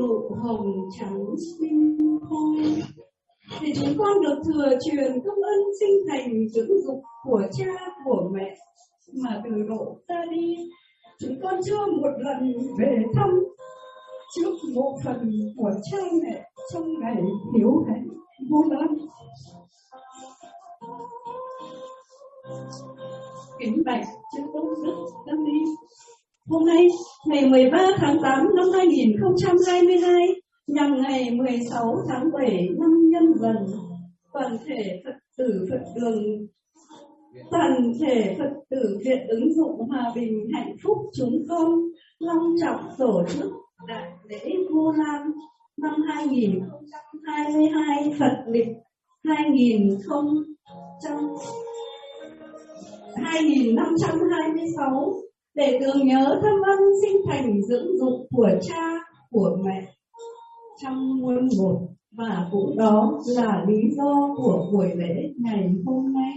nụ hồng trắng xinh khôi. Thì chúng con được thừa truyền công ơn sinh thành dưỡng dục của cha của mẹ, mà từ độ ra đi chúng con chưa một lần về thăm trước mộ phần của cha mẹ trong ngày hiếu hạnh vô lắm. Kính bạch chư tôn đức tăng ni, hôm nay ngày 13 tháng 8 năm 2022, nhằm ngày 16 tháng 7 năm Nhâm Dần, toàn thể Phật tử Viện ứng dụng hòa bình hạnh phúc chúng con long trọng tổ chức đại lễ Vu Lan năm 2022 Phật lịch 2526 để tưởng nhớ thâm ân sinh thành dưỡng dục của cha của mẹ trong muôn một, và cũng đó là lý do của buổi lễ ngày hôm nay.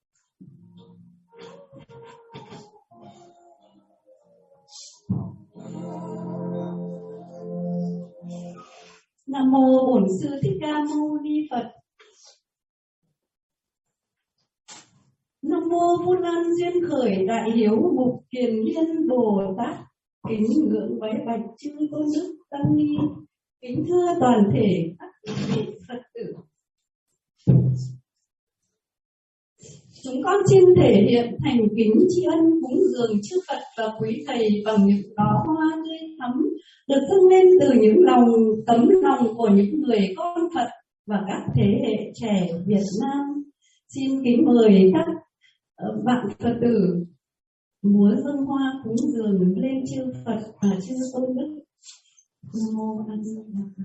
Nam mô Bổn Sư Thích Ca Mâu Ni Phật. Nam mô Vu Lan duyên khởi đại hiếu mục kiền liên Bồ Tát. Kính ngưỡng bái bạch chư tôn đức tăng ni, kính thưa toàn thể các vị Phật tử. Chúng con xin thể hiện thành kính tri ân cúng dường chư Phật và quý thầy bằng những đóa hoa tươi thắm được dâng lên từ những tấm lòng của những người con Phật và các thế hệ trẻ Việt Nam. Xin kính mời các bạn Phật tử múa dâng hoa cúng dường lên chư Phật và chư tôn đức. Nam mô A Di Đà Phật.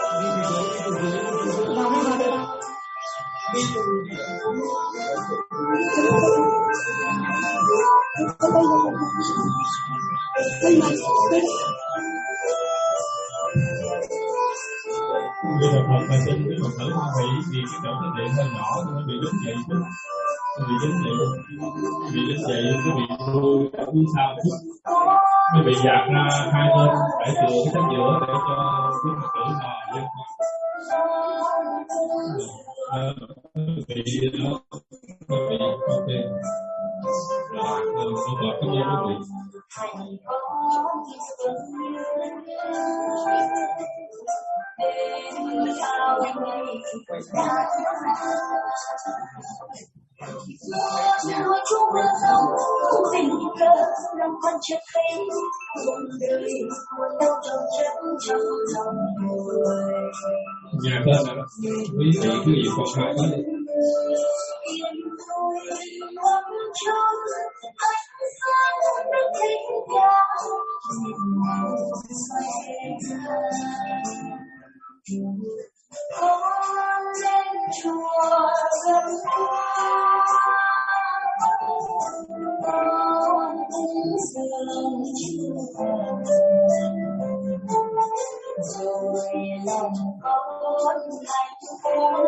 Vì Phật là xin quý Phật tử hoan hỷ vì cái chỗ cái điện hơi nhỏ nên nó bị đứng dậy chút, bị đứng dậy cái bị vui ở phía sau chút, nó bị dạt ra hai bên phải tựa cái tấm giữa để cho quý Phật tử mà dân bị nó bị ok rồi tôi gọi cái gì quý vị. Nói chung là sống tình cờ lòng con chưa thấy cuộc đời buồn đau trong chất trong lòng người. Nhà tên là quý vị cứ gì còn phải đó. Con lên chùa gần con cũng sớm chưa rồi lòng con hạnh phúc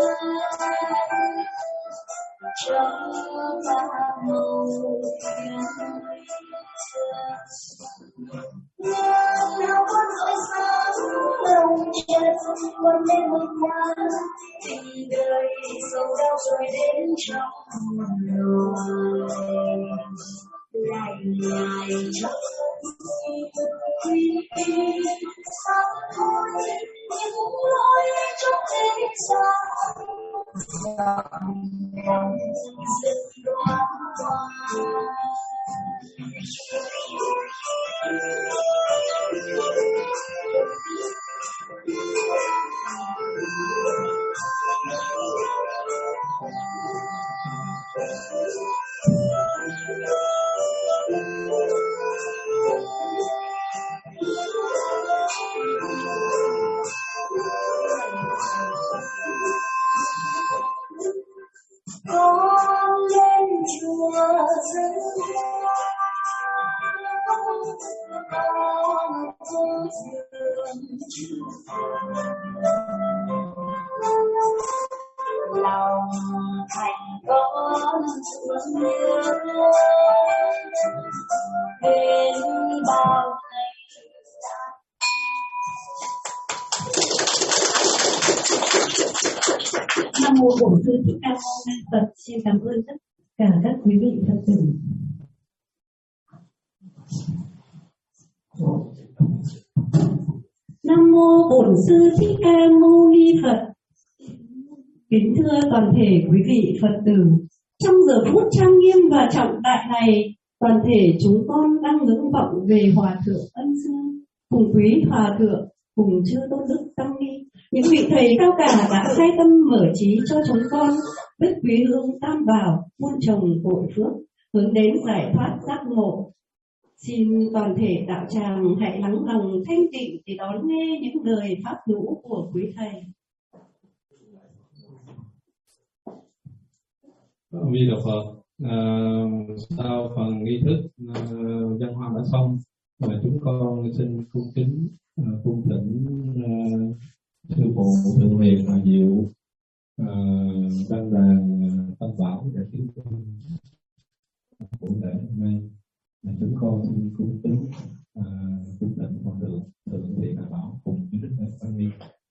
trong ba màu nào con dõi sáng lòng chân con lên một hoa tình đời sầu đau rồi đến trong người lại trong quy sáng thôi những lối trong thế gian lòng dần đoán qua. Con lên chùa dân con cúng dường lòng thành con xuống bên bao ngày Nam mô Bổn Sư Thích Ca Mâu Ni Phật. Xin cảm ơn tất cả các quý vị Phật tử. Nam mô Bổn Sư Thích Ca Mâu Ni Phật. Kính thưa toàn thể quý vị Phật tử, trong giờ phút trang nghiêm và trọng đại này, toàn thể chúng con đang ngưỡng vọng về Hòa Thượng Ân Sư, cùng quý Hòa Thượng, cùng chư tôn đức tăng ni, những vị thầy cao cả đã khai tâm mở trí cho chúng con biết quý hương tam bảo, muôn trồng bội phước, hướng đến giải thoát giác ngộ. Xin toàn thể đạo tràng hãy lắng lòng thanh tịnh để đón nghe những lời pháp nhũ của quý thầy. Di Đà Phật. Sau phần nghi thức dân hoa đã xong, và chúng con xin cung kính cung thỉnh sư phụ Thượng Hiền Hòa Diệu đăng đàn Tam Bảo để tiếp buổi lễ hôm nay. Chúng con xin cung kính cung thỉnh Hòa Thượng Thượng Hiền Hòa Bảo cùng với Đức Thầy Tăng Ni.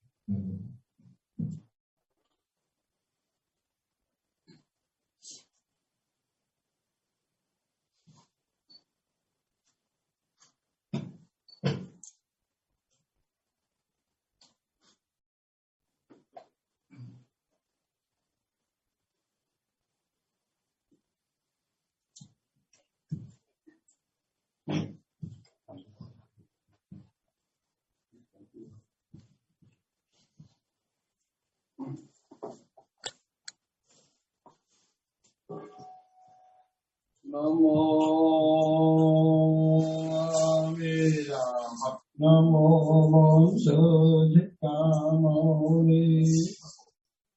Nam mô A Di Đà Phật. Nam mô Bổn Sư Thích Ca Mâu Ni Phật.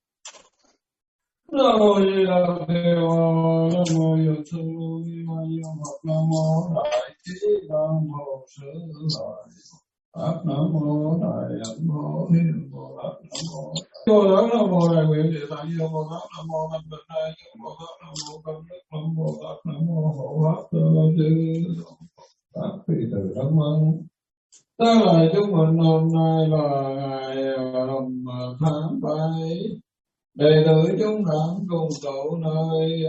Nam mô Di Đà Phật. Nam mô Dược Sư Ma Di Phật. Nam mô Đại Trí Tăng Bồ Sư Lợi Phật. Nam mô Đại Ấn Bồ Hiền Bồ Tát. Nam mô Bồ Tát. Nam mô Đại Nguyện Địa Tạng Diệu Bồ Tát. Nam mô Thanh Tịnh Đại Chúng Bồ Tát. Nam mô Công Đức Nam Bồ Tát. Nam mô Hộ Pháp Chư Pháp Phi Từ Đấng Mân. Tất là chúng mình hôm nay là ngày tháng 7, đệ tử chúng đảnh cùng tụ nơi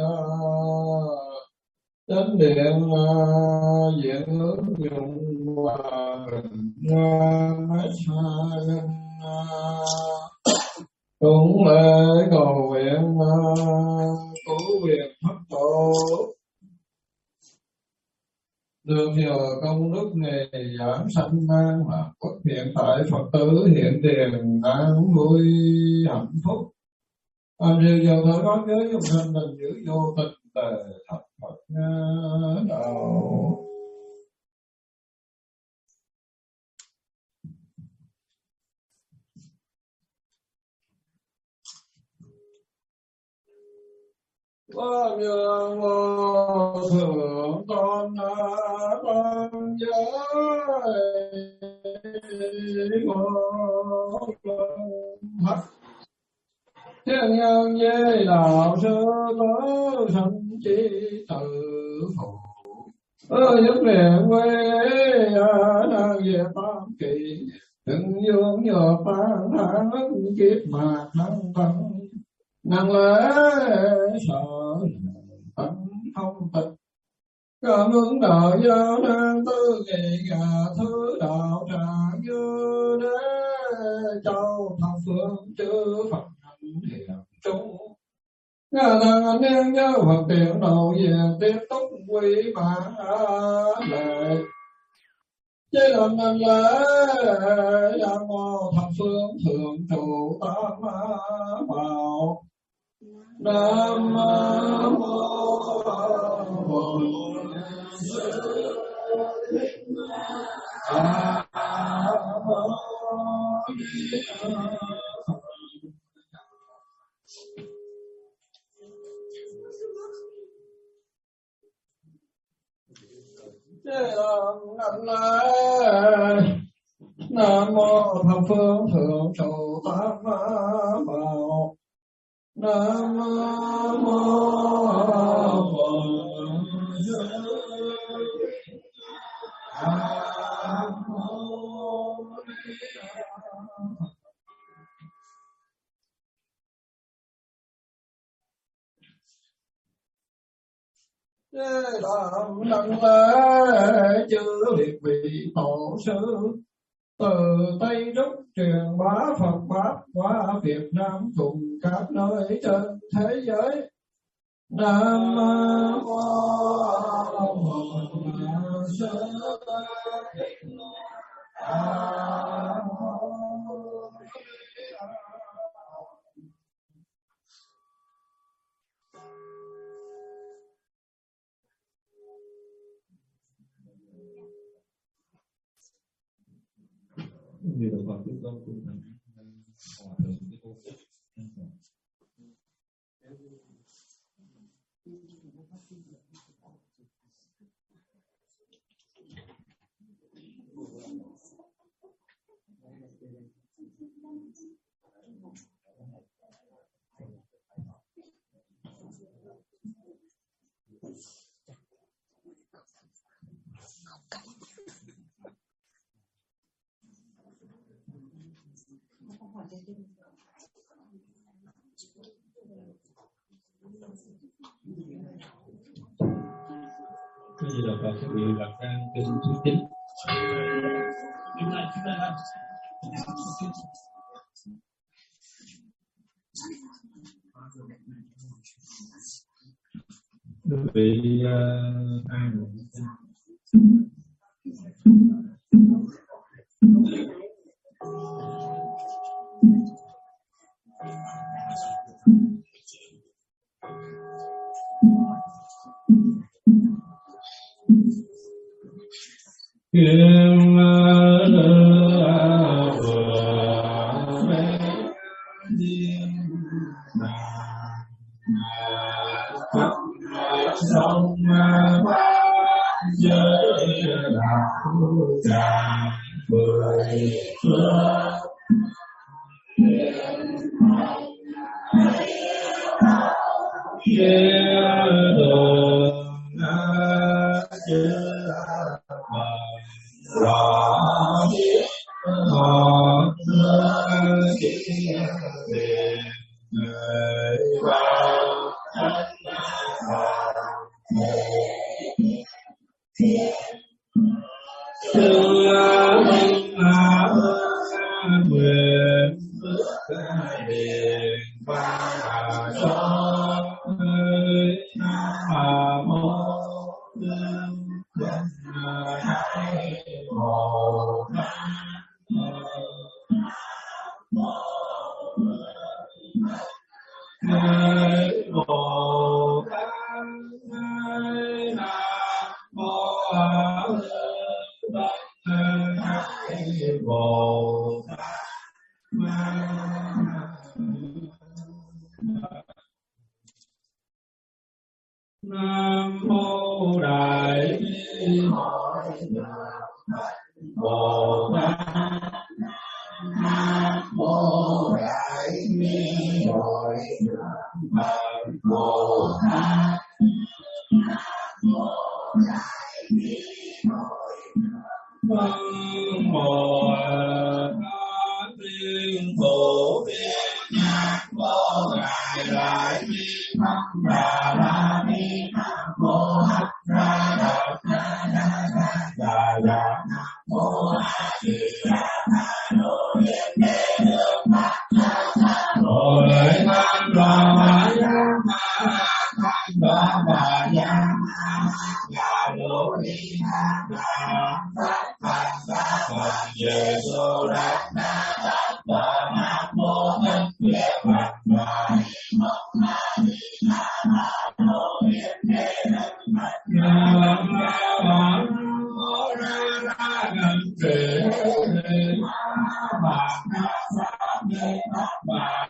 chánh điện diện ứng dụng và cũng lễ cầu nguyện cứu việc pháp tổ, được nhờ công đức này giảng sanh mang và quốc hiện tại Phật tử hiện tiền an vui hạnh phúc. Điều giờ thở nói nhớ trong sanh tình giữ vô tình tề thập Phật đạo. Qua nhường vô thượng con con giới một mắt thiên nhân với đạo sư có sanh chi từ phụ nhất niệm quê đang về tam kỳ đừng dương nhờ phán thắng kiếp mà thắng thắng năng lễ sợ tánh không tịch cảm ứng đạo giáo năng tư nghị gà thứ đạo tràng như đế châu thập phương chư Phật hành hiền trung ngà thằng anh em nhớ Phật tiện đầu về tiếp tục quý bản lệ chế làm năng lễ nam mô thập phương thượng trụ tam bảo. Nam mô Bổn Sư Thích Ca Mâu Ni Phật. Nam mô thập phương thượng trụ tam bảo. Nam mô Bổn Sư Thích Ca Mâu Ni Phật. làm đăng lễ chư liệt vị tổ sư, từ Tây Trúc truyền bá Phật pháp qua Việt Nam cùng các nơi trên thế giới. Nam mô Vì đồng Phật chúng con cũng thành hòa thượng cái công sức. Cái gì là Phật sẽ bị đặt trang kinh thứ 9. Quý vị ai một Kim sông giới đạo tràng bưởi phước kia đường chư rõ biết họ chỉ về người vào nguyện phước điền và cho Nam mô Đương Quang Thái Bồ Tát Bồ Tát Nam mô Bồ Tát Nam mô Đại Bi Bồ Tát Nam mô Đại Bi Bồ Tát Văn Bồ Tát Liên Phổ Biến Nhạc Bồ Ngài Đại Bi Tham Đà La Ni Nam Mô Hắc Ra Đà Na Na Na Đà Đà Nam Mô A Di Đà Phật Đô Niệm Đế Nước Mắt Bồ Lợi Tham Đà Ma Giang Tham Đà Ma Giang Đà Lô Ni Đà Phật Phật Giê Xu Đà Na Đà Nam Mô Thích Việt Phật Đà Nam Mô Ra Ra Gần Trì Bà Pháp Đế Bà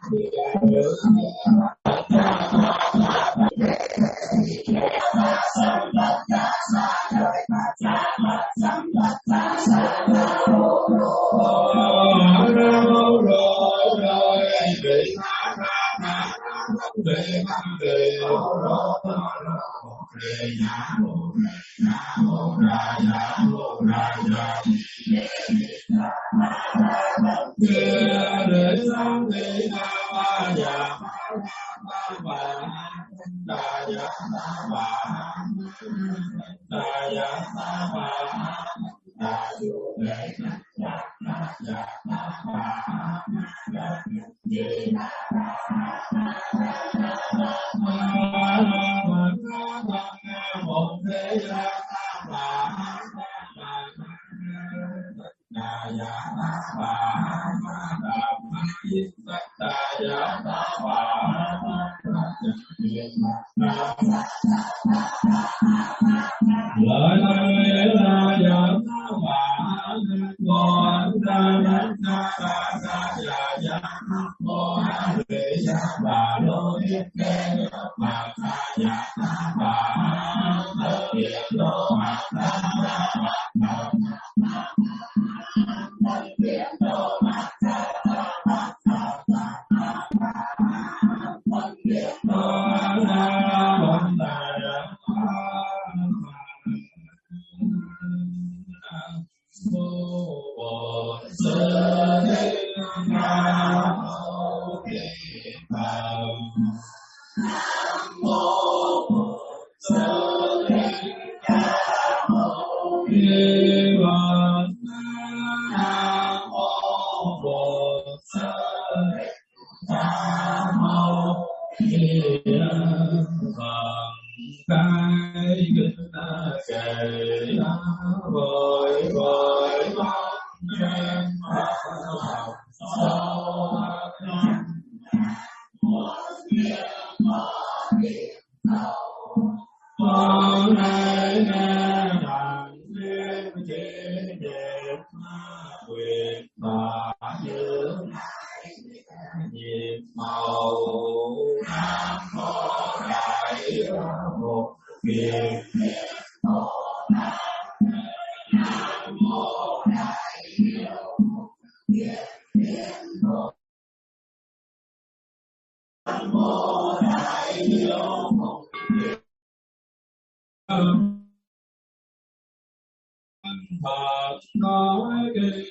Phật nói kinh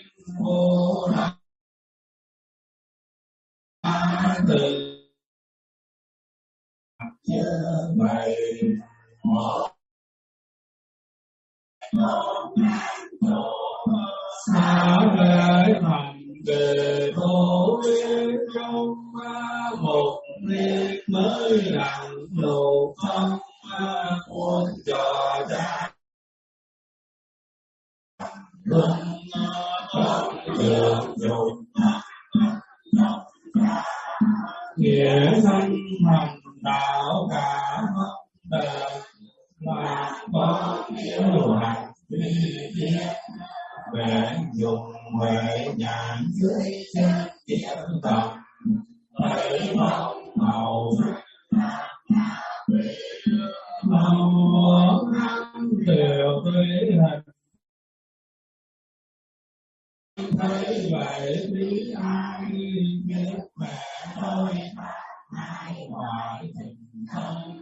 vô đẳng từ vậy sao lễ thành về thổ biết trong một niết mới làm đồ không muốn cho cha không được dùng nghĩa thân thành đạo cả đời là có yêu hành vi thiết về dùng huệ nhãn dưới chân kiến tập thấy mong màu mong đều với hình thấy vậy biết ai biết mẹ tôi ai ngoại tình không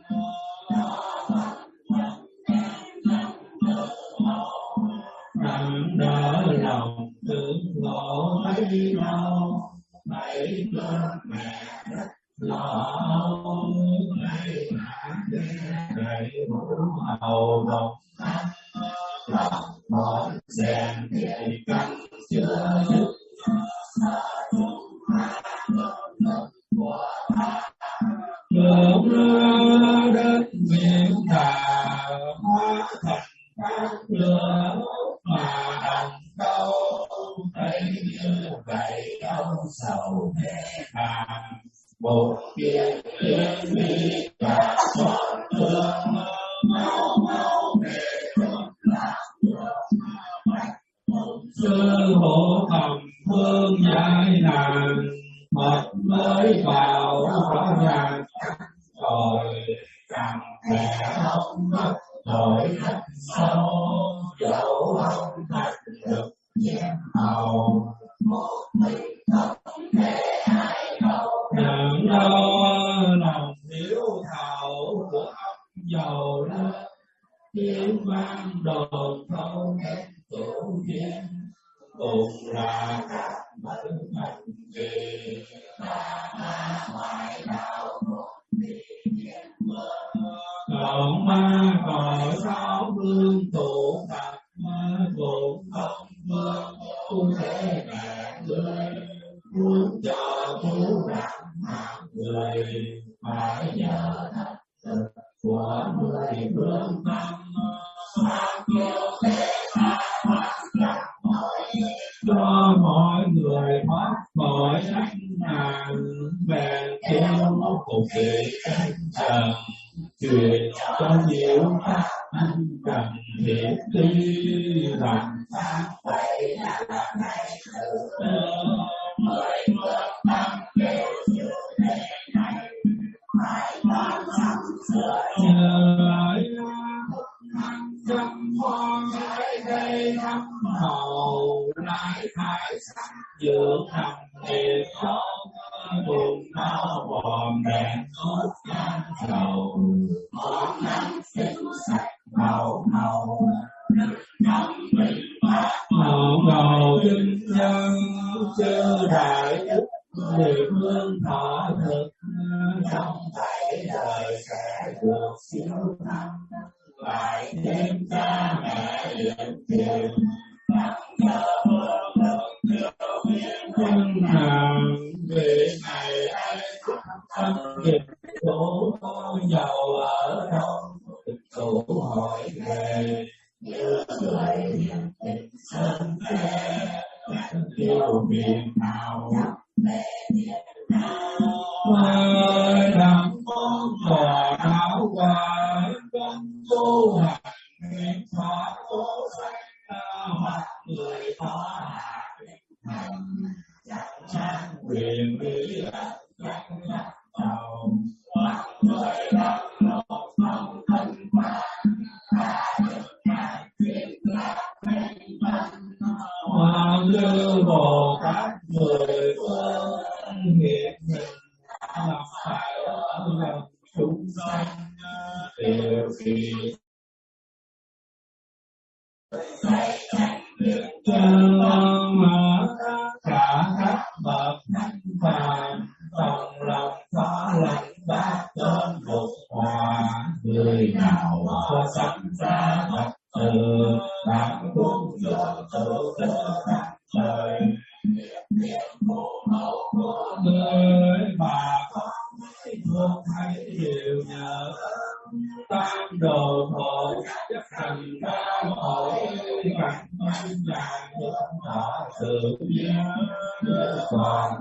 nằm đỡ lòng thương lộ thấy đau thấy cơn mẹ rất lo âu thấy hạt đầy mũi hầu đồng lòng mỏi rèn thì căng chưa dứt lửa đất miền đà hóa thành các lửa mà đồng câu thấy như vậy đau sầu thế hàng một kia liên đi cả xót thương mau mau để con lạc sư hộ thầm phương giải nàng Phật Phật mới vào rõ ràng rồi càng mẹ không mất tội thật sâu dẫu không thành được nhẹ hầu một mình không thể ai đâu nặng đau lòng hiếu thảo của ông giàu lên tiếng vang đồn thâu đến tổ tiên cùng là các mẫn thành kỳ ta ngoại đạo một vị niệm mơ còn ma cõi sáu phương tụ tập cũng không vương tu thế mẹ người muốn cho cứu đặng mạng người phải nhờ thật sự của mười phương tâm pháp vô thế cho mọi người thoát khỏi ách nạn bèn kêu cùng vị chân trần truyền cho nhiều pháp anh cần thiết đi làm sao vậy là này mời phương tâm kêu như thế này phải quan tâm sửa nhờ trăm con trái cây thắm màu lại thái sắc dưỡng thầm niệm không buồn đau bòm đèn tốt gian trầu món nắng xinh sạch màu màu màu màu chân nhân chư đại đức mười phương thọ thực trong bảy đời sẽ được siêu thăng lại thêm cha mẹ điện tiền thân hàng về ngày ai thân nghiệp tổ giàu ở đâu tổ hỏi về như người hiền tình sơn thế yêu miền nào về miền nào đặng con bò áo qua con tu hành nguyện thọ cố sanh hoặc người thọ hành chẳng sang quyền lý chẳng nhắc đầu hoặc người đắc nộp không thân phản Hoàng Lư Bồ Tát mười phương hiện hình lập phải ở lòng chúng sanh đều vì chân mà cả các bậc thánh phàm đồng lòng phá lành bát tôn phục hòa người nào có sẵn ra thật từ đảng cung do tự tự các trời niệm mô mẫu của người bà con thương thấy đều nhờ tam đồ hộ chấp thành ba hội cảnh nhân dài được thọ sự nhớ còn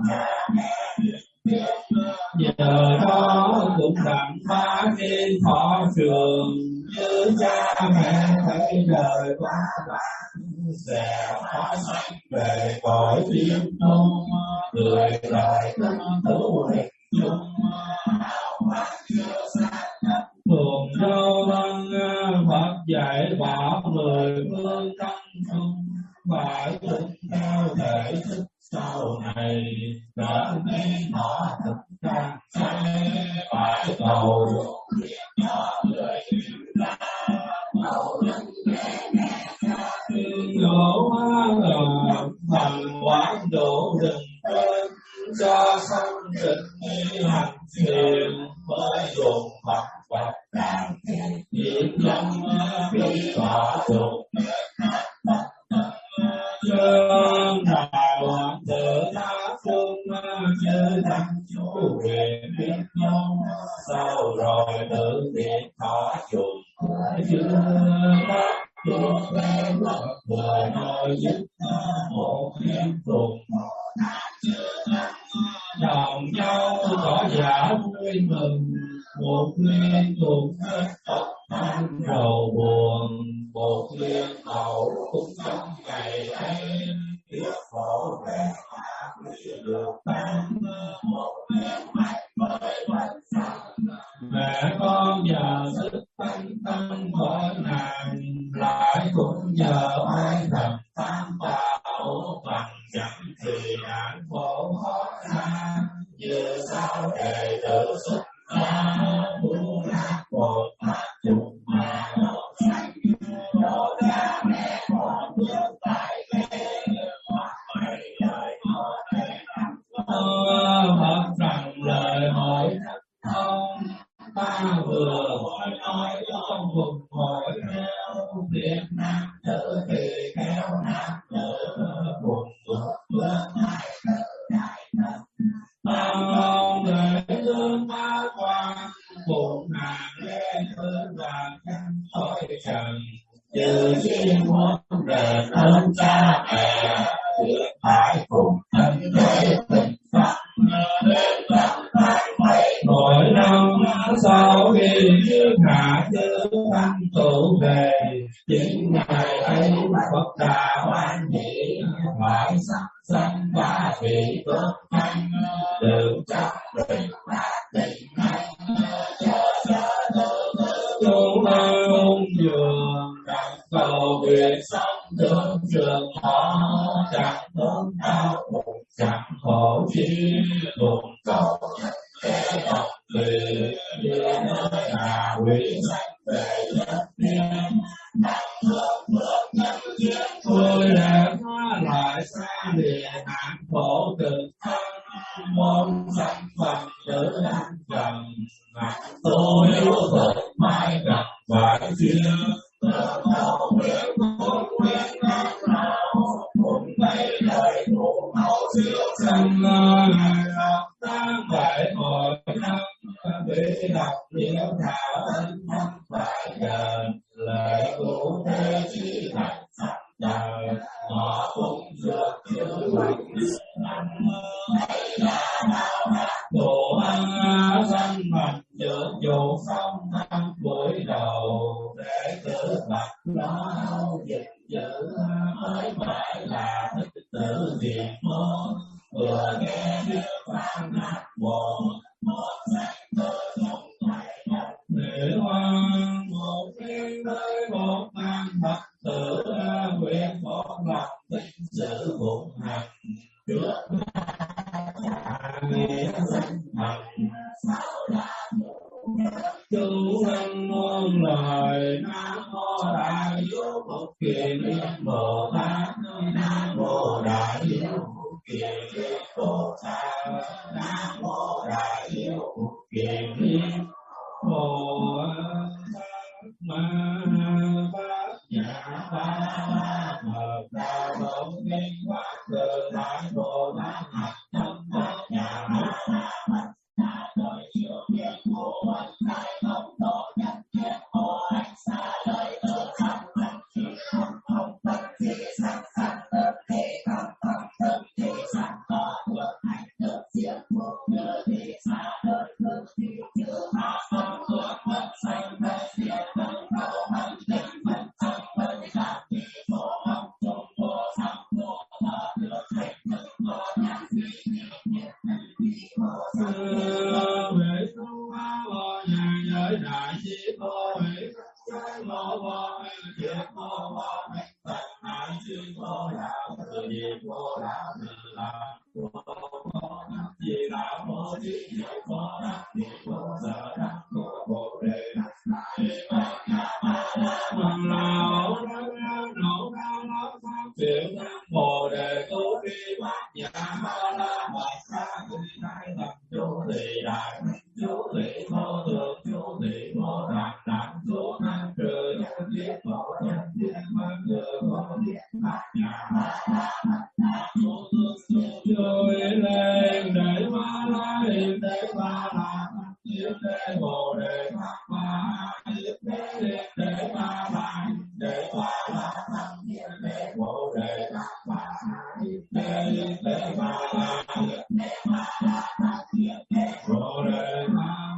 nhờ đó cũng đặng ba niên thọ trường như cha mẹ thấy đời quá bạn sẽ hóa sanh về cõi tiên thông người đời tâm tu hịch chung thường đâu Phật dạy bảo người phương tâm trung phải tuân theo thể thức sau này trở nên họ thực ra phải cầu đổ bằng quán độ đừng quên cho xong trình đi hành thiền mới dùng Phật vật đàn thiện lâm bị tọa dục chân đạo tự tha phương chư tăng chú quyền biết nhau sau rồi tự tiện thọ dụng chưa bác chúa phép vừa nói giúp một hiến cùng đồng nhau tỏ giả vui mừng một nguyên cùng tóc tan rầu buồn một nguyên hậu cũng trong ngày ấy tiếc khổ về được tan Mẹ con nhờ sức thanh tâm khỏi nạn, lại cũng nhờ ai thầm tam bảo bằng chẳng thì nạn khổ khó khăn. Như sao để tự xuất ra muốn lạc một pháp chung mà một sanh đổ ra mẹ con bước tại ghế hoặc mấy lời hỏi hoặc rằng lời hỏi không. Ta vừa hỏi nói không vùng hỏi theo Việt Nam tử thì kéo Nam tử vùng bước hai tử đại thân. Ta mong để tương ba quan cùng nàng lên thương và căn tối trần. Như chi muốn đền ơn cha mẹ việc phải cùng thân để tình Phật đến gặp lại mấy mỗi năm sau khi trước hạ chư thanh tụ về. Chính ngày ấy Phật Đà hoan hỷ phải sắp sanh ba vị tốt thanh đều chắc định phát định này. Chúng ung dường đặt cầu nguyện sống thương trường họ chẳng tốn đau buồn chẳng khổ chi cùng cầu để học về như nơi là quý sanh về đất thiên nặng lượng bước nhân duyên tôi đã hóa lại xa lìa nạn khổ cực thân mong sanh phần tử an trần nặng tôi yếu thực mai gặp phải duyên được cầu nguyện cùng nguyện năm nào cùng mấy lời cùng hậu siêu sanh học tăng phải hồi năm bị đọc liễu thảo ân thân phải gần lời cụ thế chỉ thành sắp đời họ cũng dược chữ bệnh năm ấy là nào đạt đồ ăn sanh mạnh chữa dù xong năm buổi đầu để tự bạch lo dịch giữ mới phải là thích tự diệt môn vừa nghe biết phán nát bồn một sanh tự không phải nhập để hoan một thiên tới một ngàn Phật tử nguyện một lòng tinh sự phụng hành trước nghĩa danh hành sao là chú thân muôn lời Nam mô Đại Hiếu Phật Kiền Liên Bồ Tát Nam mô Đại Hiếu Phật Kiền Liên Bồ Tát Nam mô Đại Hiếu Phật Kiền Liên Bồ Tát Ma Bát Nhã Ba Mật Đa Bổn Kinh Pháp Tự Đại Bồ Tát Học Tâm Bát Nhã Ba đời chiều thiên hộ ân đại công độ nhất thiết hộ hành xa đời tự khắp thân thì không tâm thì sẵn sẵn tâm thì không tâm thì sẵn có được hành được diệt một như thì xa đời cực thì chữ mà không được mất sanh thân diệt thân cầu hành tinh phân thân phân cảm thì khổ không chung vô thăm vô thọ được hành thức vô nhạc duy nhiệt về tu a vô nhà giới đại chi vô hỷ trái vô vô triệt vô vô minh tận đại chi vô đạo tự diệt vô đạo tự là vô vô đắc di đạo vô trí diệu vô đắc di vô sở đắc vô bồ đề đắc đại bát nhã ba la mật la hậu đắc nổ cao lắm pháp triệu đắc bồ đề tu vi bát nhã ba la mật ra quy thái tập chú thị đại chú thị vô thượng chú thị vô đẳng đẳng chú năng trừ nhân thiết vô nhân thiết văn trừ vô thiết bát nhã ba la mật đa chú chú lên để ba la hiền để ba la hiền để bồ đề pháp ba hiền để ba la để ba la hiền để bồ đề pháp ba hiền để ba la để ba la hiền để bồ đề pháp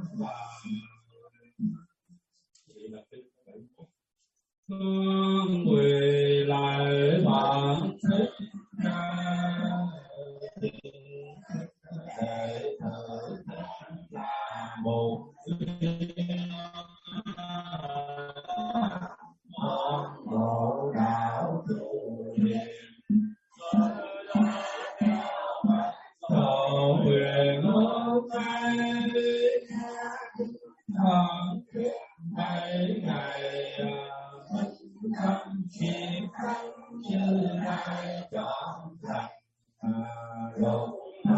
hương quỳ lại bản thích ca một ngộ đạo trụ niệm cầu nguyện ước mấy ngày thâm chiết như lai chọn thành lục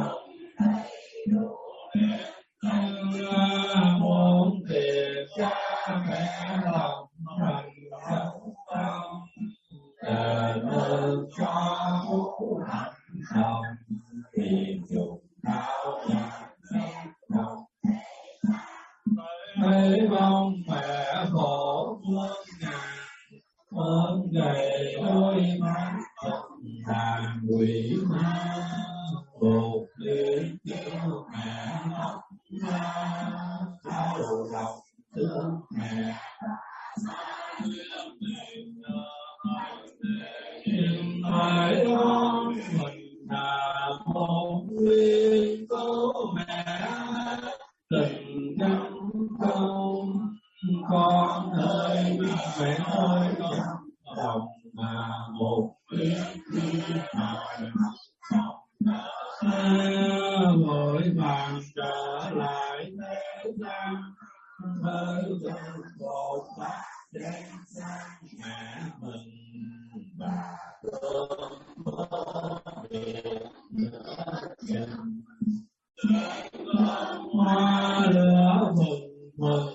muốn tiền cha mẹ lòng thành công đền ơn cho phúc hạnh đồng tiền dục đạo nhạc mấy bông mẹ khổ muôn ngày đôi mắt đàn quỷ ma buộc liên kêu mẹ khóc đau lòng thương mẹ nhưng phải đó mình là một nguyên cố mẹ tình căn không con ơi mẹ ơi lòng mà một tiếng vội vàng trở lại thế gian với một bát đen sang mẹ mình bà hoa lửa mừng mừng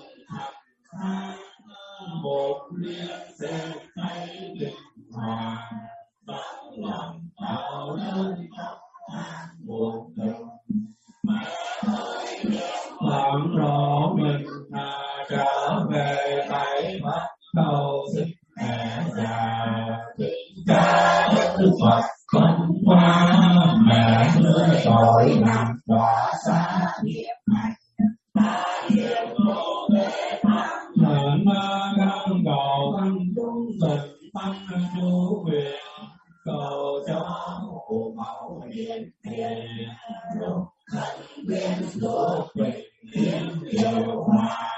một liên xe tay đình hoàng tấm lòng tạo nên một đồng làm rõ mình trở về tại bắt đầu xin mẹ già ca đức Phật công qua mẹ nơi tội làm đọa xa nghiệp hạnh mệnh căn cầu tâm chúng tình tâm chú nguyện cầu cho phụ mẫu hiền hiền lúc thành biến lúc bình yên điều hòa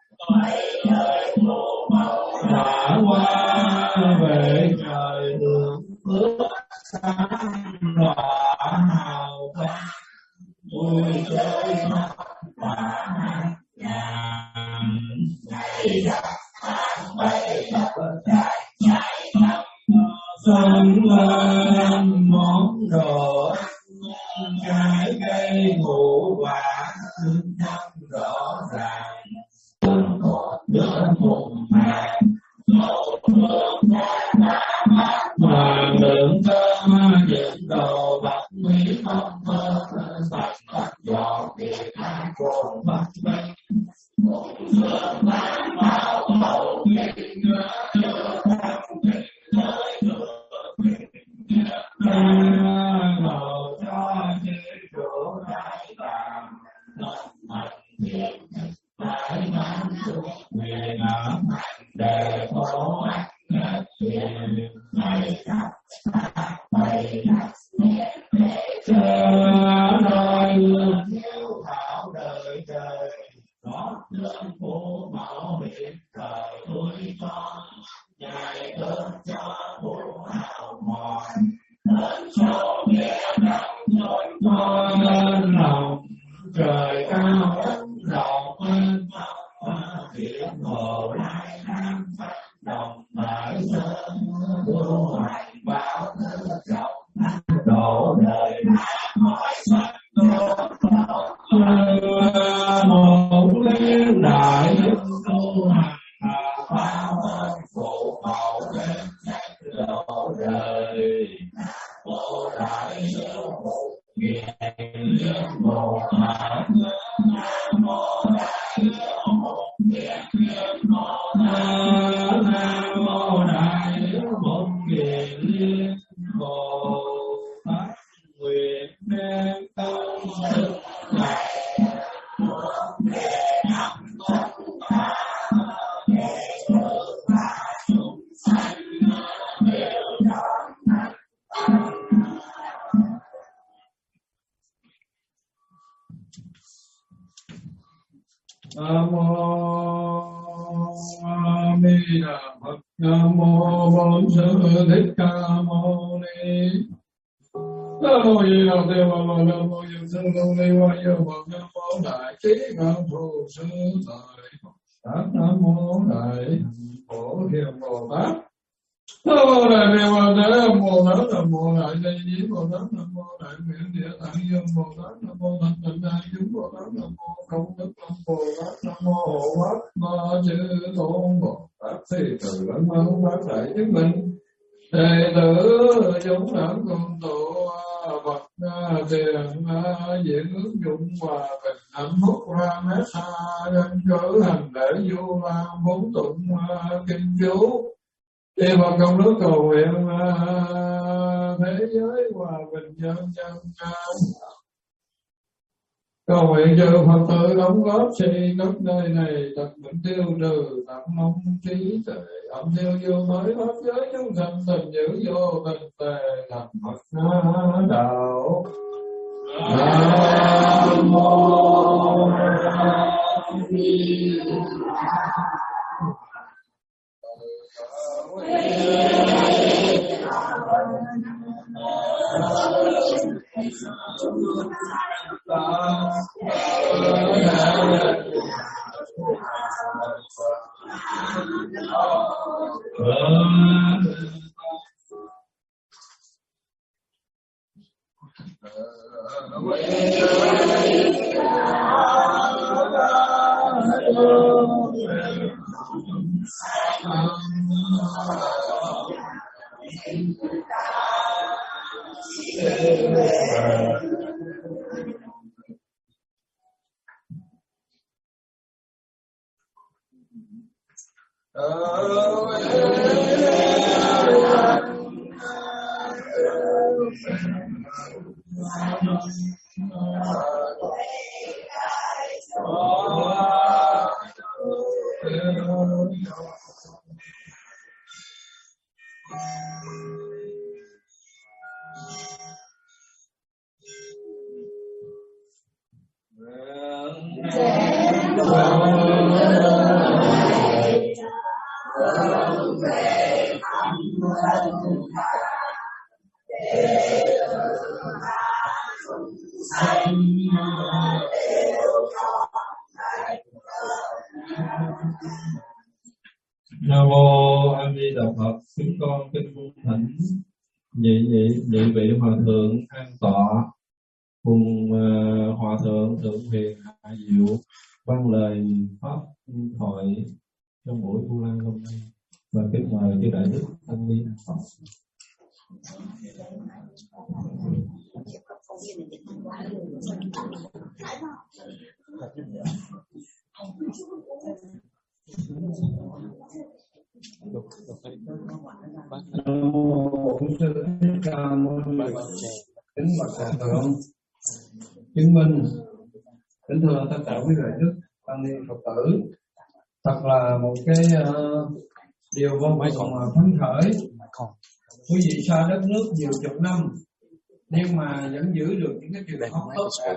đã qua về trời đường phước sáng đỏ hào quang vui chơi và xuân lên món đồ trái cây ngũ quả hương thơm rõ ràng một đứa mùng mẹ mà lượng cơm những đồ bạc mỹ không mơ bạc bạc giọt việt nam cồn bạc bạc để khổ đời hiếu thảo đời trời có lương phú mẫu hiện thời tuổi con ngày cơn cho phú hào mòn cho nghĩa con lên lòng trời cao rộng mênh mông biển hồ lai nam phát đồng bãi sơn đô hoài báo rộng đổ đời hỏi sắc một liên đại tu hành bao ơn phụ mẫu đến đổ đời vô đại siêu một nguyện liên một hạnh nam mô đại một nguyện liên một nam mô đại một nguyện liên một phát nguyện đem công đức này Nam mô A Di Đà Phật. Nam mô Bổn Sư Thích Ca Mâu Ni. Nam mô Di Đà Phật. Nam mô Dược Sư Lưu Ly Hoa Yêu Phật. Nam mô Đại Trí Ngân Phù Sư Lợi Phật. Nam mô Đại Phổ Hiền Bồ Tát. Nam mô Đại Bi Quan Thế Âm Bồ Tát. Nam mô Đại Ni Di Bồ Tát. Nam mô Đại Nguyện Địa Tạng Dương Bồ Tát. Nam mô Thanh Tịnh Đại Chúng Bồ Tát. Nam mô Công Đức Long Bồ Tát. Nam mô Hộ Pháp Ma Chư Tôn Bồ Tát. Thì từ lớn hơn phát đại chứng minh đệ tử chúng đẳng cùng tụ Phật tiền diện ứng dụng hòa bình hạnh phúc ra mét xa nhân cử hành lễ du lan bốn tụng kinh chú. Thì Phật công đức cầu nguyện thế giới hòa bình nhân dân. Cầu nguyện chư Phật tử đóng góp xây đất nơi này tận bệnh tiêu trừ tận nông trí tuệ âm tiêu vô mới pháp giới chúng sanh tình giữ vô tình tề thành Phật đạo. Nam mô A Di Đà Phật. Chúng con kính cung thỉnh nhị vị hòa thượng an tọa cùng hòa thượng thượng hiền Hạ Diệu văn lời pháp thoại trong buổi Vu Lan hôm nay, và kính mời chư đại đức thanh niên Phật. Nam mô Bổn Sư Thích Ca Mâu Ni. Kính bạch hòa thượng chứng minh, kính thưa tất cả quý đại đức tăng ni Phật tử, thật là một cái điều vô cùng phấn khởi. Quý vị xa đất nước nhiều chục năm nhưng mà vẫn giữ được những cái truyền thống tốt đẹp,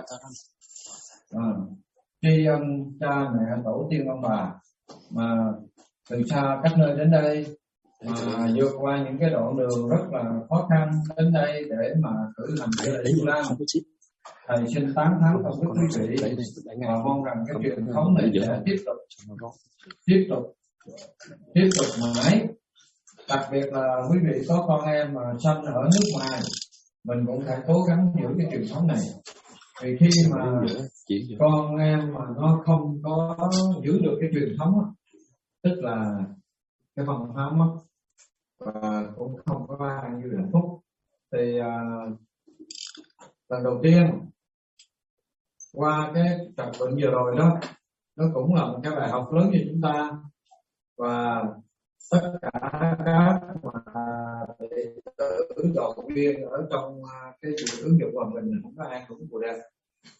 tri ân cha mẹ tổ tiên ông bà mà từ xa các nơi đến đây, mà vượt qua những cái đoạn đường rất là khó khăn đến đây để mà cử hành lễ Vu Lan. Thầy xin tán thán cùng với quý vị và mong rằng cái truyền thống này sẽ tiếp tục mãi. Đặc biệt là quý vị có con em mà sanh ở nước ngoài, mình cũng phải cố gắng giữ cái truyền thống này. Vì khi mà con em mà nó không có giữ được cái truyền thống, tức là cái văn hóa mất và cũng không có bao nhiêu hạnh phúc. Thì lần đầu tiên qua cái trật tự vừa rồi đó, nó cũng là một cái bài học lớn cho chúng ta, và tất cả các đệ tử đoàn viên ở trong cái sự ứng dụng hòa bình không có ai cũng phụ đẹp.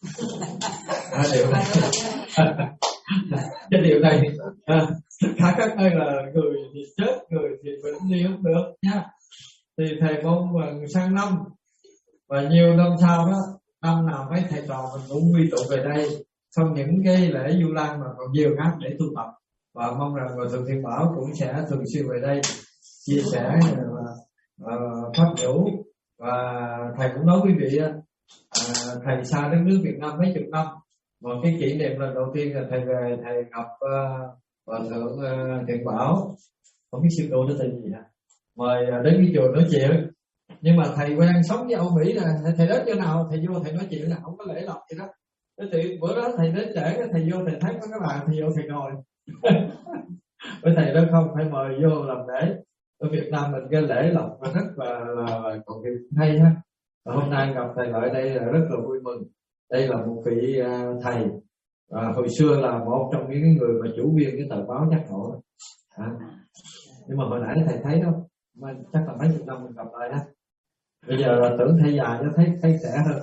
Cái điều này tất cả các nơi là người thì chết, người thì vẫn đi không được nha. Thì thầy mong sang năm và nhiều năm sau đó, năm nào mấy thầy trò mình cũng quy tụ về đây không những cái lễ Vu Lan mà còn nhiều khác để tu tập, và mong rằng Hòa Thượng Thiện Bảo cũng sẽ thường xuyên về đây chia sẻ pháp nhũ. Và thầy cũng nói quý vị, thầy xa đất nước Việt Nam mấy chục năm, mà cái kỷ niệm lần đầu tiên là thầy về, thầy gặp Hòa Thượng Thiện Bảo, không biết sư cô đó tên gì hả, mời đến cái chùa nói chuyện. Nhưng mà thầy quen sống với Âu Mỹ là thầy đến chỗ nào thầy vô thầy nói chuyện là không có lễ lọc gì đó. Thì bữa đó thầy đến trễ, thầy vô thầy thấy có cái bàn, thầy vô thầy ngồi. Với thầy đó không phải mời vô làm lễ. Ở Việt Nam mình cái lễ lọc rất là còn hay ha. Và hôm nay gặp thầy lại đây là rất là vui mừng. Đây là một vị thầy, hồi xưa là một trong những người mà chủ biên cái tờ báo Giác Ngộ. Nhưng mà hồi nãy thầy thấy đâu, mà chắc là mấy chục năm mình gặp lại ha. Bây giờ là tưởng thầy già cho thấy trẻ hơn.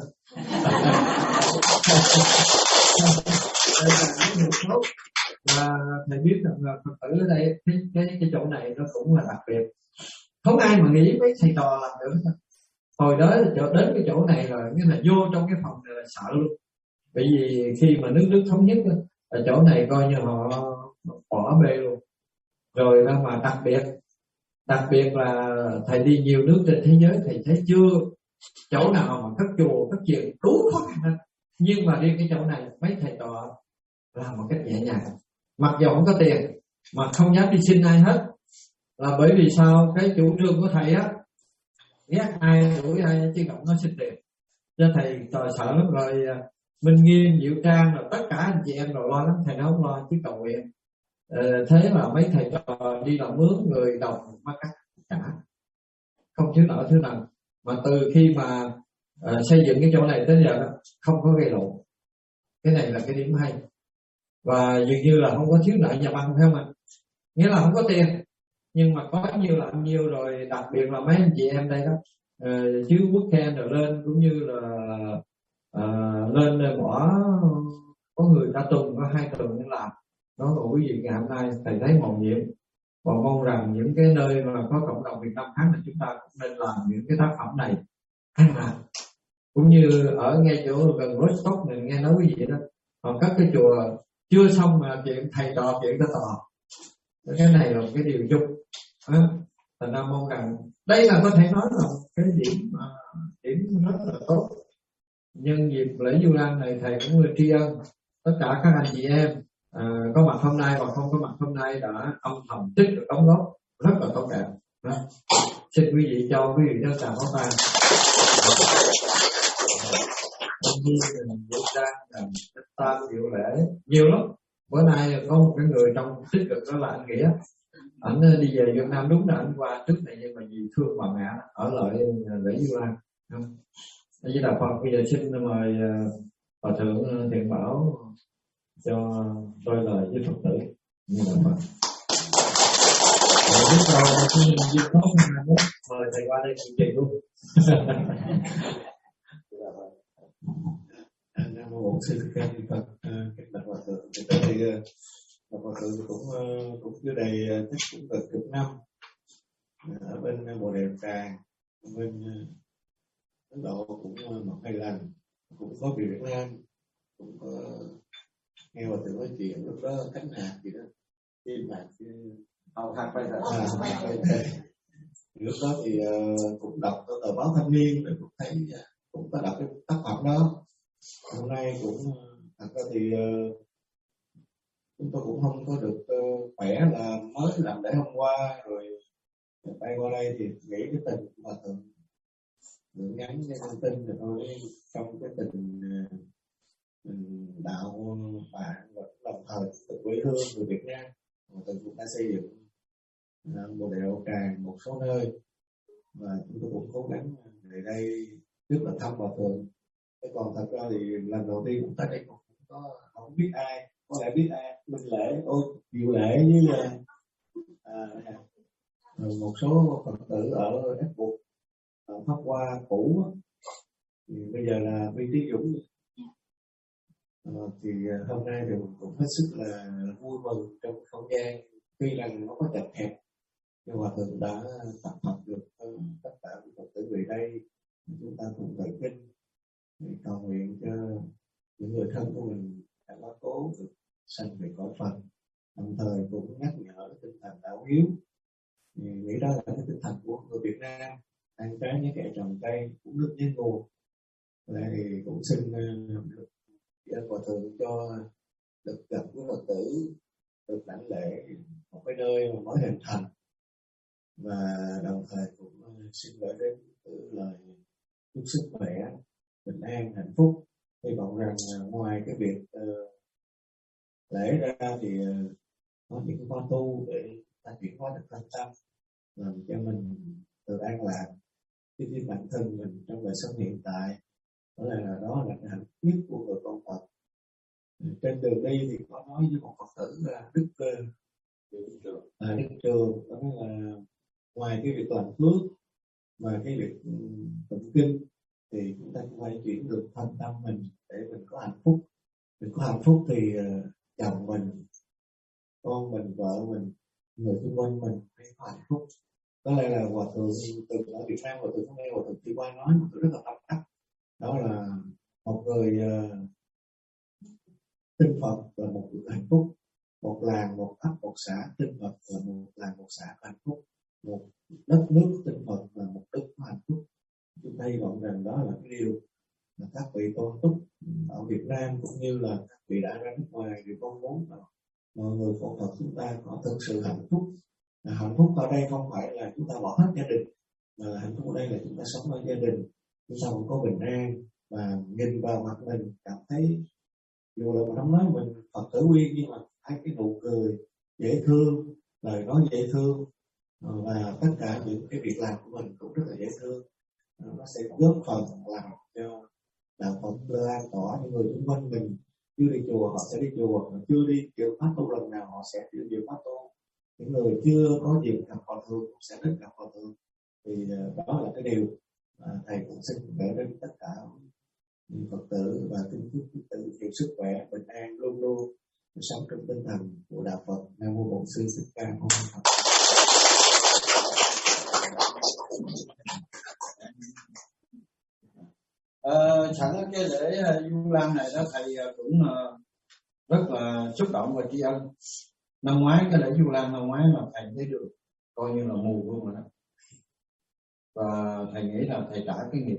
Đây là những điều tốt. Và thầy biết rằng là Phật tử ở đây cái chỗ này nó cũng là đặc biệt, không ai mà nghĩ mấy thầy trò làm được. Hồi đó đến cái chỗ này là nghĩa là vô trong cái phòng này là sợ luôn, bởi vì khi mà nước thống nhất ở chỗ này coi như họ bỏ bê luôn. Rồi đó mà đặc biệt là thầy đi nhiều nước trên thế giới, thầy thấy chưa chỗ nào mà cất chùa cất chuyện đủ khó khăn. Nhưng mà riêng cái chỗ này mấy thầy trò làm một cách nhẹ nhàng, mặc dù không có tiền mà không dám đi xin ai hết, là bởi vì sao? Cái chủ trương của thầy á, ghét ai đuổi ai chứ không nó xin tiền, cho thầy sợ lắm. Rồi Minh Nghiêm, Diệu Trang, rồi tất cả anh chị em rồi lo lắm, thầy nói không lo chứ cầu nguyện. Thế mà mấy thầy trò đi làm mướn người đồng mắc cắt cả, không thiếu nợ thứ nào. Mà từ khi mà xây dựng cái chỗ này tới giờ đó, không có gây lộn. Cái này là cái điểm hay. Và dường như là không có thiếu nợ nhà băng, phải không ạ? Nghĩa là không có tiền nhưng mà có nhiêu làm nhiêu. Rồi đặc biệt là mấy anh chị em đây đó, chứ weekend rồi lên cũng như là lên bỏ, có người ta tuần có 2 tuần nên làm. Đó là quý vị ngày hôm nay thầy thấy mầu nhiệm, và mong rằng những cái nơi mà có cộng đồng Việt Nam khác là chúng ta cũng nên làm những cái tác phẩm này hay làm. Cũng như ở ngay chỗ gần Rostock mình nghe nói quý vị đó, còn các cái chùa chưa xong mà chuyện thầy trò chuyện tới tòa. Cái này là một cái điều chung. Thành ra mong rằng đây là có thể nói là một cái điểm rất là tốt. Nhân dịp lễ Vu Lan này thầy cũng tri ân tất cả các anh chị em có mặt hôm nay và không có mặt hôm nay đã âm thầm tích được đóng góp rất là tốt đẹp. Xin quý vị cho quý vị nó chào pháo tay. Diệu Trang, Tam Diệu Lễ nhiều lắm. Bữa nay có một cái người trong tích cực đó là anh Nghĩa. Anh đi về Việt Nam, đúng là anh qua trước này nhưng mà vì thương bà mẹ ở lại lễ Vu Lan. Với là Phật bây giờ xin mời Hòa Thượng Thiện Bảo cho đôi lời với Phật tử như là Phật. Rồi biết đâu mời thầy qua đây chủ trì luôn. Nam mô Bổn Sư Thích Ca Mâu Ni Phật. Kính bạch Hòa Thượng, thì Hòa Thượng cũng dưới đây chắc cũng gần chục năm ở bên Bồ Đề Tràng, bên Ấn Độ cũng một hai lần, cũng có về Việt Nam, cũng có nghe Hòa Thượng nói chuyện lúc đó cánh hạt gì đó, tim hạt hạt bây giờ. Lúc đó thì cũng đọc tờ báo Thanh Niên rồi cũng thấy cũng có đọc cái tác phẩm đó. Hôm nay cũng thật ra thì chúng tôi cũng không có được khỏe, là mới làm lễ hôm qua rồi bay qua đây thì nghĩ cái tình mà thường ngắn cái thông tin rồi thôi, trong cái tình đạo bạn và đồng thời từ quê hương người Việt Nam và từ chúng ta xây dựng Bồ Đề Tràng một số nơi, và chúng tôi cũng cố gắng về đây trước là thăm Hòa Thượng. Còn thật ra thì lần đầu tiên cũng tới đây cũng có không biết ai, có lẽ biết ai Minh Lễ, Diệu Lễ với một số Phật tử ở F1 Pháp Hoa cũ thì bây giờ là Vi Trí Dũng. Thì hôm nay thì mình cũng hết sức là vui mừng trong không gian, tuy rằng nó có chật hẹp nhưng Hòa Thượng đã tập hợp được tất cả các Phật tử về đây, chúng ta cùng tụng kinh để cầu nguyện cho những người thân của mình đã có sanh về cõi Phật. Đồng thời cũng nhắc nhở tinh thần đạo hiếu. Nghĩ đó là cái tinh thần của người Việt Nam, ăn trái với kẻ trồng cây, uống nước với nguồn. Thì cũng xin Hòa thượng cho được gặp với Phật tử, được đảnh lễ một cái nơi mà mới hình thành, và đồng thời cũng xin gửi đến lời chúc sức khỏe, bình an, hạnh phúc. Hy vọng rằng ngoài cái việc lễ ra thì có những cái khóa tu để ta chuyển hóa được thân tâm, làm cho mình được an lạc với bản thân mình trong đời sống hiện tại. Đó là cái hạnh phúc nhất của người con Phật. Trên đường đi thì có nói với một Phật tử là Đức Trường, đó là ngoài cái việc làm phước, ngoài cái việc tụng kinh, thì chúng ta cũng phải chuyển được thân tâm mình để mình có hạnh phúc. Mình có hạnh phúc thì chồng mình, con mình, vợ mình, người xung quanh mình phải có hạnh phúc. Có lẽ là Hòa thượng từ ở Việt Nam, Hòa thượng nghe Hòa thượng Chi Quang nói một thứ rất là tâm đắc. Đó là một người tin Phật là một người hạnh phúc, một làng, một ấp, một xã tin Phật là một làng, một xã hạnh phúc, một đất nước tin Phật là một đất hạnh phúc. Chúng ta hy vọng rằng đó là cái điều mà các vị tôn túc ở Việt Nam cũng như là các vị đã ra nước ngoài đều mong muốn là mọi người con Phật chúng ta có thực sự hạnh phúc. Hạnh phúc ở đây không phải là chúng ta bỏ hết gia đình, mà hạnh phúc ở đây là chúng ta sống ở gia đình, chúng ta cũng có bình an, và nhìn vào mặt mình cảm thấy dù là mình không nói mình Phật tử Nguyên, nhưng mà thấy cái nụ cười dễ thương, lời nói dễ thương, và tất cả những cái việc làm của mình cũng rất là dễ thương. Nó sẽ góp phần làm cho đạo Phật lan tỏa. Những người xung quanh mình chưa đi chùa họ sẽ đi chùa, mà chưa đi chịu pháp tu lần nào họ sẽ chịu pháp tu. Những người chưa có dịp gặp Hòa thượng cũng sẽ thích gặp Hòa thượng. Thì đó là cái điều thầy cũng xin gửi đến tất cả Phật tử và kính chúc Phật tử nhiều sức khỏe, bình an, luôn luôn sống trong tinh thần của đạo Phật. Nam mô Bổn Sư Thích Ca Mâu Ni Phật. Sẵn cái lễ Vu Lan này đó, thầy cũng rất là xúc động và tri ân. Năm ngoái cái lễ Vu Lan năm ngoái là thầy thấy được coi như là mù luôn rồi đó, và thầy nghĩ là thầy trả cái nghiệp,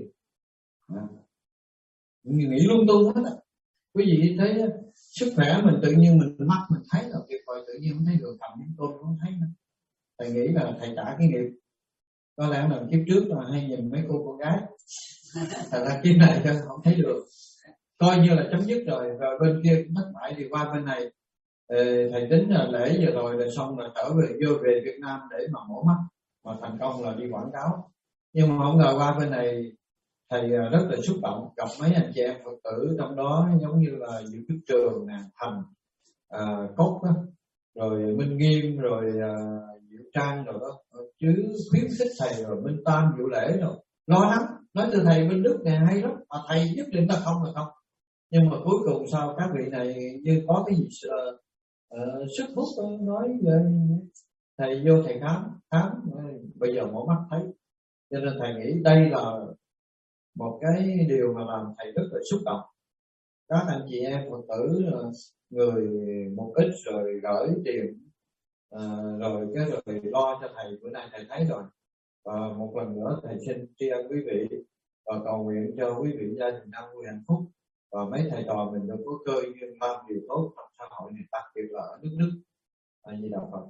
nghĩ lung tung hết á. Quý vị thấy sức khỏe mình tự nhiên mình mắt mình thấy là tuyệt vời, tự nhiên không thấy được, thầm tôi không thấy nữa. Thầy nghĩ là thầy trả cái nghiệp. Có lẽ là kiếp trước là hay nhìn mấy cô gái, thật ra kiếp này cho không thấy được, coi như là chấm dứt rồi. Và bên kia cũng thất bại thì qua bên này thầy tính là lễ vừa rồi là xong là trở về Việt Nam để mà mổ mắt, mà thành công là đi quảng cáo. Nhưng mà không ngờ qua bên này thầy rất là xúc động, gặp mấy anh chị em Phật tử trong đó, giống như là Diệu Đức Trường, Thành, Cốc đó, rồi Minh Nghiêm, rồi Diệu Trang rồi đó, chứ khuyến khích thầy, rồi Minh Tam, Diệu Lễ rồi lo lắng, nói từ thầy bên Đức này hay lắm, mà thầy nhất định là không là không. Nhưng mà cuối cùng sao các vị này như có cái gì sức hút, nói thầy vô thầy khám bây giờ mở mắt thấy. Cho nên thầy nghĩ đây là một cái điều mà làm thầy rất là xúc động. Các anh chị em Phật tử người một ít rồi gửi tiền, rồi lo cho thầy, bữa nay thầy thấy rồi. Và một lần nữa thầy xin tri ân quý vị và cầu nguyện cho quý vị gia đình an vui hạnh phúc, và mấy thầy trò mình được có cơ duyên mang điều tốt trong xã hội này, đặc biệt là ở nước Đức. Như đạo Phật.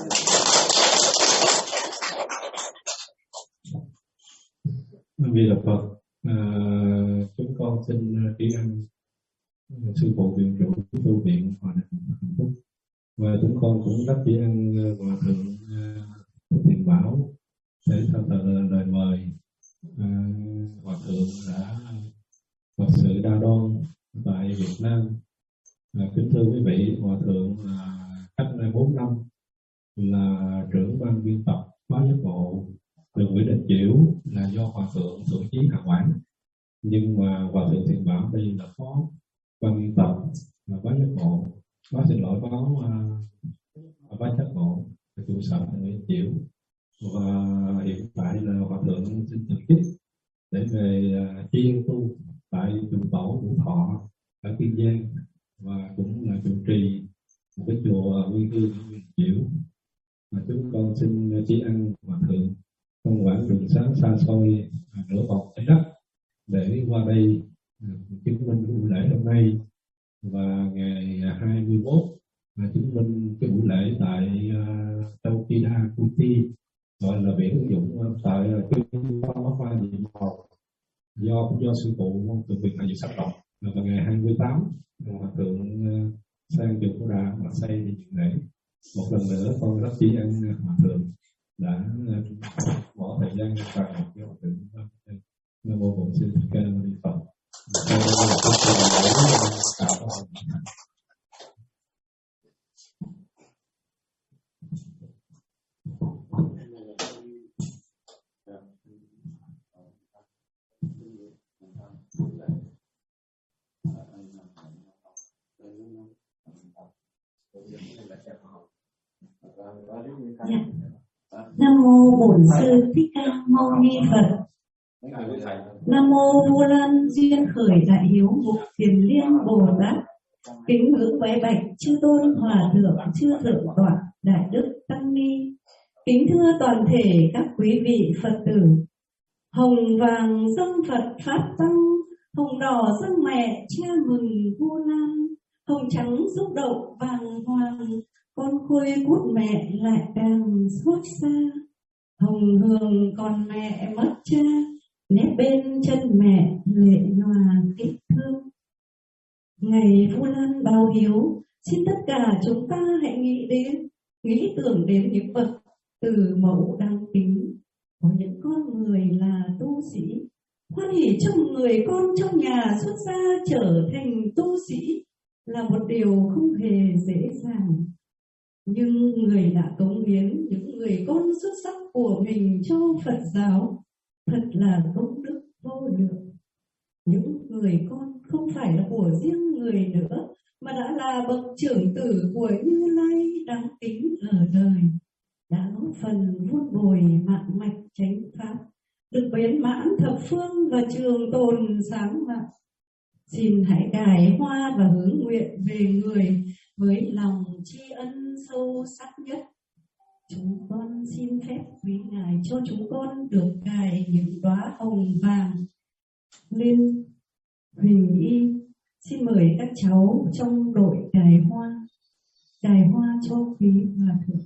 Vì là Phật, chúng con xin tri ân sư phụ viện chủ tu viện Hòa Hạnh Hạnh Phúc, và chúng con cũng rất tri ân Hòa thượng Thiện Bảo để theo lời mời. Hòa thượng đã thật sự đa đoan tại Việt Nam. Kính thưa quý vị, Hòa thượng cách đây 4 năm là trưởng ban biên tập báo giác ngộ đường Nguyễn Đình Chiểu, là do Hòa thượng Thượng Chí Hà quản, nhưng mà Hòa thượng Thiện Bảo đây là phó ban biên tập báo giác ngộ, báo giác ngộ trụ sở Nguyễn Đình Chiểu, và hiện tại là Hòa thượng xin thực chức để về chuyên tu tại chùa Tổ Vũ Thọ ở Kiên Giang. và cũng là trụ trì một cái chùa Quy Hương ở Nguyễn Chiểu. Và chúng con xin tri ân Hòa thượng không quản đường sáng xa xôi nửa vòng trái đất để qua đây chứng minh buổi lễ hôm nay. Và ngày 21 chứng minh cái buổi lễ tại Châu Chi Đa Củ Chi, gọi là biển ứng dụng tại trung tâm Hoa Diệm Hồng, do sư phụ từ việc này sắp động. Và ngày 28 Hòa thượng sang chùa Phổ Đà mà xây thì dựng lễ. Một lần nữa con rất tri ân Hòa thượng đã bỏ thời gian vàng cho Hòa thượng. Nam mô Bổn Sư Thích Ca Mâu Ni Phật. Nam mô Bổn Sư Thích Ca Mâu Ni Phật. Nam mô Vu Lan duyên khởi đại hiếu mục Thiền Liên Bồ Tát. Kính ngưỡng bái bạch chư tôn hòa thượng chư thượng tọa đại đức tăng ni. Kính thưa toàn thể các quý vị Phật tử. Hồng vàng dâng Phật pháp tăng, hồng đỏ dâng mẹ cha mừng Vu Lan. Hồng trắng xúc động vàng hoàng, con khôi cút mẹ lại càng xót xa. Hồng hương còn mẹ mất cha, nép bên chân mẹ lệ nhòa tiếc thương. Ngày Vu Lan báo hiếu, xin tất cả chúng ta hãy nghĩ tưởng đến những bậc từ mẫu đáng kính. Có những con người là tu sĩ, hoan hỉ trong người con trong nhà xuất gia trở thành tu sĩ là một điều không hề dễ dàng. Nhưng người đã cống hiến những người con xuất sắc của mình cho Phật giáo thật là công đức vô lượng. Những người con không phải là của riêng người nữa, mà đã là bậc trưởng tử của Như Lai đáng kính ở đời, đã góp phần vun bồi mạng mạch chánh pháp, được biến mãn thập phương và trường tồn sáng mạng. Xin hãy cài hoa và hướng nguyện về người với lòng tri ân sâu sắc nhất. Chúng con xin phép quý ngài cho chúng con được cài những đóa hồng vàng lên huỳnh y. Xin mời các cháu trong đội cài hoa cho quý hòa thượng.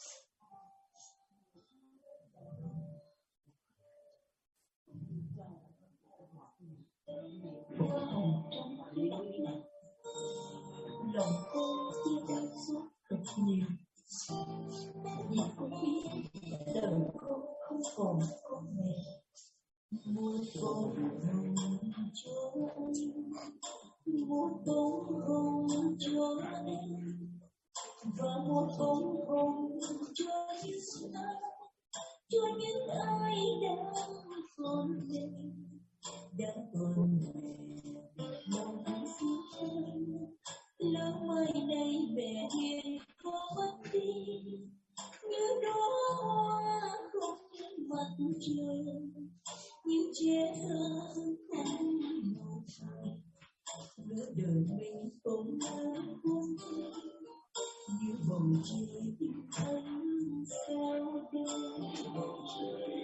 Lòng con chia đau suốt thật nhiều, vì con biết đời con không còn con mẹ. Một bông hồng cho anh, một bông hồng cho em, và một bông hồng cho những ai đang còn mẹ, đang còn mẹ mong xin em. Lỡ mai này mẹ hiền có mất đi, như đóa hoa không trên mặt trời, như trẻ thơ không màu phai. Nửa đời mình cũng đã không đi, như bầu trời tình thân sao đây.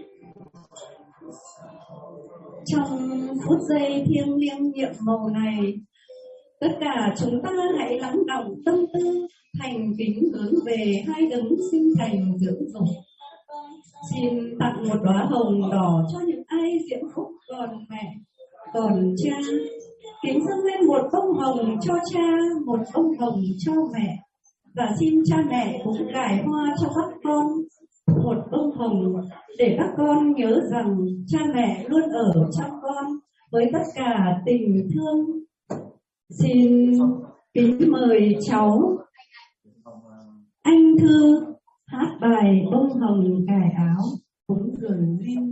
Trong phút giây thiêng liêng nhiệm màu này, tất cả chúng ta hãy lắng đọng tâm tư, thành kính hướng về hai đấng sinh thành dưỡng dục. Xin tặng một đóa hồng đỏ cho những ai diễm phúc còn mẹ, còn cha. Kính dâng lên một bông hồng cho cha, một bông hồng cho mẹ. Và xin cha mẹ cũng cài hoa cho các con, một bông hồng, để các con nhớ rằng cha mẹ luôn ở trong con với tất cả tình thương. Xin kính mời cháu Anh Thư hát bài bông hồng cài áo cúng dường riêng.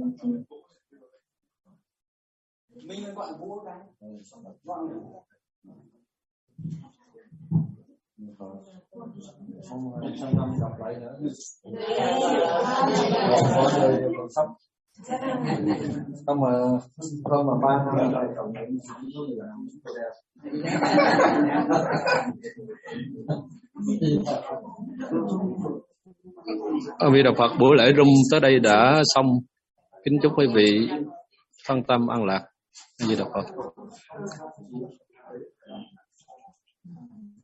Mình là gọi vua cái. Không năm gặp lại nữa. Còn có đời còn sắp Không mà 3 năm lại cộng những A Di Đà Phật, buổi lễ rung tới đây đã xong. Kính chúc quý vị thân tâm an lạc. A Di Đà Phật.